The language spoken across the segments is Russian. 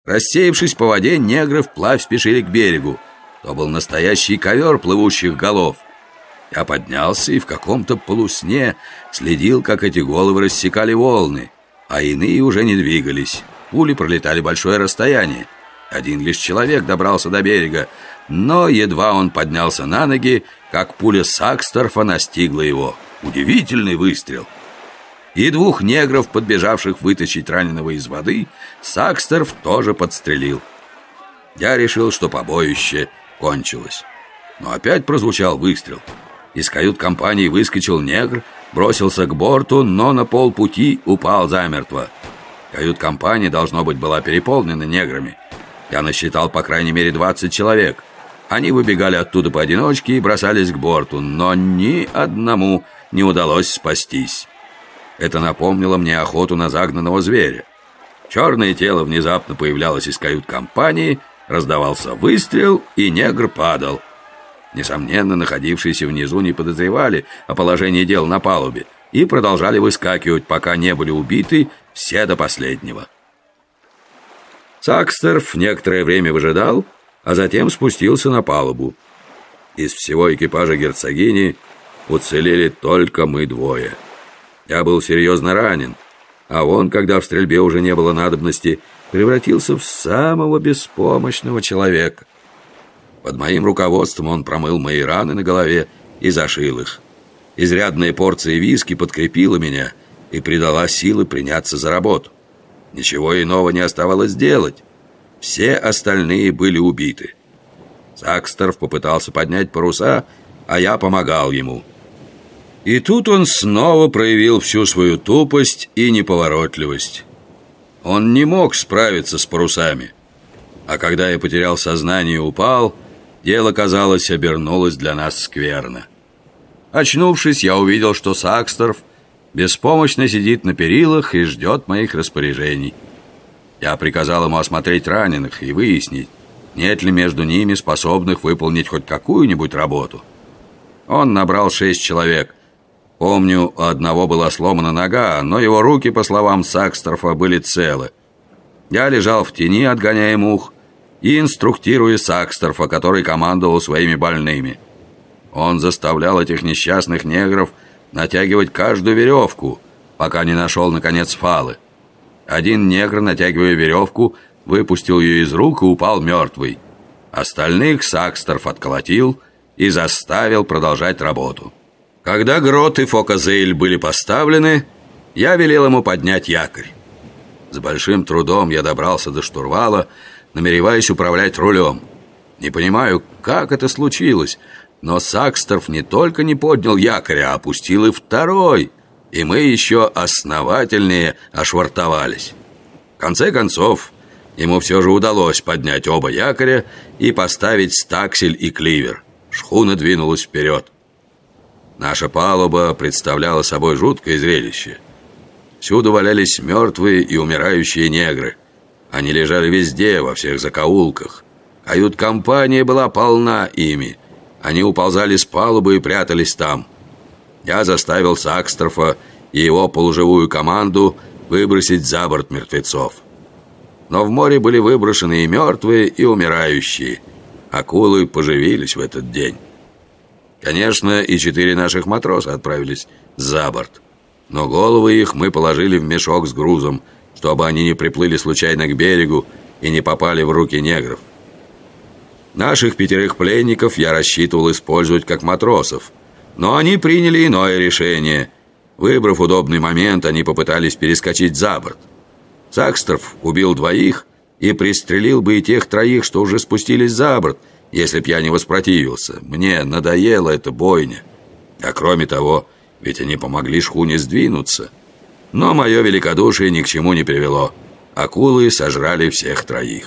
Рассеявшись по воде, негры вплавь спешили к берегу. То был настоящий ковер плывущих голов. Я поднялся и в каком-то полусне следил, как эти головы рассекали волны, а иные уже не двигались. Пули пролетали большое расстояние. Один лишь человек добрался до берега, но едва он поднялся на ноги, как пуля Саксторфа настигла его. Удивительный выстрел. И двух негров, подбежавших вытащить раненого из воды, Саксторф тоже подстрелил. Я решил, что побоище кончилось. Но опять прозвучал выстрел. Из кают-компании выскочил негр, бросился к борту, но на полпути упал замертво. Кают-компания, должно быть, была переполнена неграми. Я насчитал по крайней мере 20 человек. Они выбегали оттуда поодиночке и бросались к борту, но ни одному не удалось спастись. Это напомнило мне охоту на загнанного зверя. Черное тело внезапно появлялось из кают-компании, раздавался выстрел, и негр падал. Несомненно, находившиеся внизу не подозревали о положении дел на палубе и продолжали выскакивать, пока не были убиты все до последнего. Саксторф некоторое время выжидал, а затем спустился на палубу. Из всего экипажа герцогини уцелели только мы двое. Я был серьезно ранен, а он, когда в стрельбе уже не было надобности, превратился в самого беспомощного человека. Под моим руководством он промыл мои раны на голове и зашил их. Изрядная порция виски подкрепила меня и придала силы приняться за работу. Ничего иного не оставалось делать. Все остальные были убиты. Саксторф попытался поднять паруса, а я помогал ему. И тут он снова проявил всю свою тупость и неповоротливость. Он не мог справиться с парусами. А когда я потерял сознание и упал, дело, казалось, обернулось для нас скверно. Очнувшись, я увидел, что Саксторф беспомощно сидит на перилах и ждет моих распоряжений. Я приказал ему осмотреть раненых и выяснить, нет ли между ними способных выполнить хоть какую-нибудь работу. Он набрал 6 человек. Помню, у одного была сломана нога, но его руки, по словам Саксторфа, были целы. Я лежал в тени, отгоняя мух, и инструктируя Саксторфа, который командовал своими больными. Он заставлял этих несчастных негров натягивать каждую веревку, пока не нашел, наконец, фалы. Один негр, натягивая веревку, выпустил ее из рук и упал мертвый. Остальных Саксторф отколотил и заставил продолжать работу. Когда грот и фоказейль были поставлены, я велел ему поднять якорь. С большим трудом я добрался до штурвала, намереваясь управлять рулем. Не понимаю, как это случилось, но Саксторф не только не поднял якорь, а опустил и второй, и мы еще основательнее ошвартовались. В конце концов, ему все же удалось поднять оба якоря и поставить стаксель и кливер. Шхуна двинулась вперед. Наша палуба представляла собой жуткое зрелище. Всюду валялись мертвые и умирающие негры. Они лежали везде, во всех закоулках. Кают-компания была полна ими. Они уползали с палубы и прятались там. Я заставил Саксторфа и его полуживую команду выбросить за борт мертвецов. Но в море были выброшены и мертвые, и умирающие. Акулы поживились в этот день. Конечно, и 4 наших матроса отправились за борт. Но головы их мы положили в мешок с грузом, чтобы они не приплыли случайно к берегу и не попали в руки негров. Наших 5 пленников я рассчитывал использовать как матросов, но они приняли иное решение. Выбрав удобный момент, они попытались перескочить за борт. Саксторф убил 2 и пристрелил бы и тех 3, что уже спустились за борт, если б я не воспротивился. Мне надоела эта бойня. А кроме того, ведь они помогли шхуне сдвинуться. Но мое великодушие ни к чему не привело. Акулы сожрали всех 3.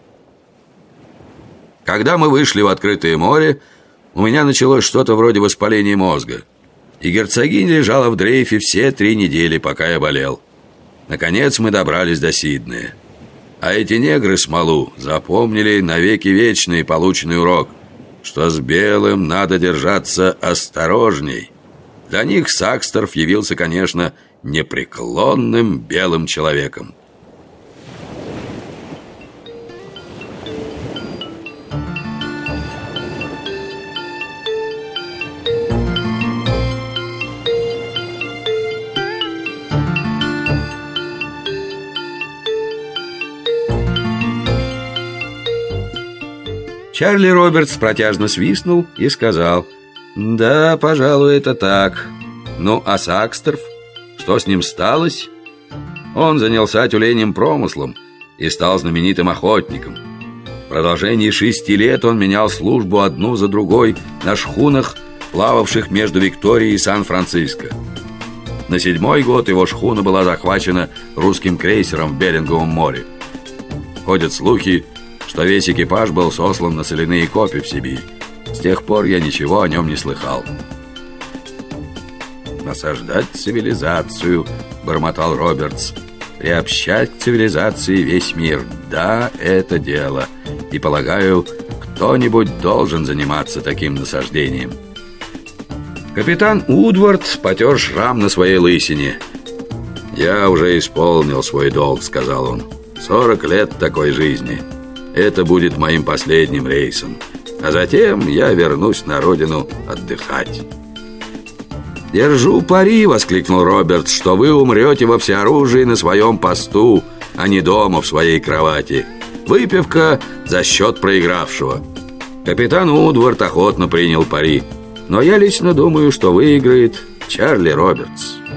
Когда мы вышли в открытое море, у меня началось что-то вроде воспаления мозга. И герцогиня лежала в дрейфе все 3 недели, пока я болел. Наконец мы добрались до Сиднея. А эти негры смолу запомнили навеки вечный полученный урок, что с белым надо держаться осторожней. Для них Саксторф явился, конечно, непреклонным белым человеком. Чарли Робертс протяжно свистнул и сказал: «Да, пожалуй, это так. Ну, а Сакстерф? Что с ним сталось?» Он занялся тюленем промыслом и стал знаменитым охотником. В продолжении 6 лет он менял службу одну за другой на шхунах, плававших между Викторией и Сан-Франциско. На 7-й год его шхуна была захвачена русским крейсером в Беринговом море. Ходят слухи, что весь экипаж был сослан на соляные копи в Сибирь. С тех пор я ничего о нем не слыхал. «Насаждать цивилизацию», — бормотал Робертс, «приобщать к цивилизации весь мир. Да, это дело. И, полагаю, кто-нибудь должен заниматься таким насаждением». Капитан Удвард потер шрам на своей лысине. «Я уже исполнил свой долг», — сказал он. 40 лет такой жизни. Это будет моим последним рейсом. А затем я вернусь на родину отдыхать». «Держу пари», — воскликнул Роберт, «что вы умрете во всеоружии на своем посту, а не дома в своей кровати. Выпивка за счет проигравшего». Капитан Удвард охотно принял пари, но я лично думаю, что выиграет Чарли Робертс.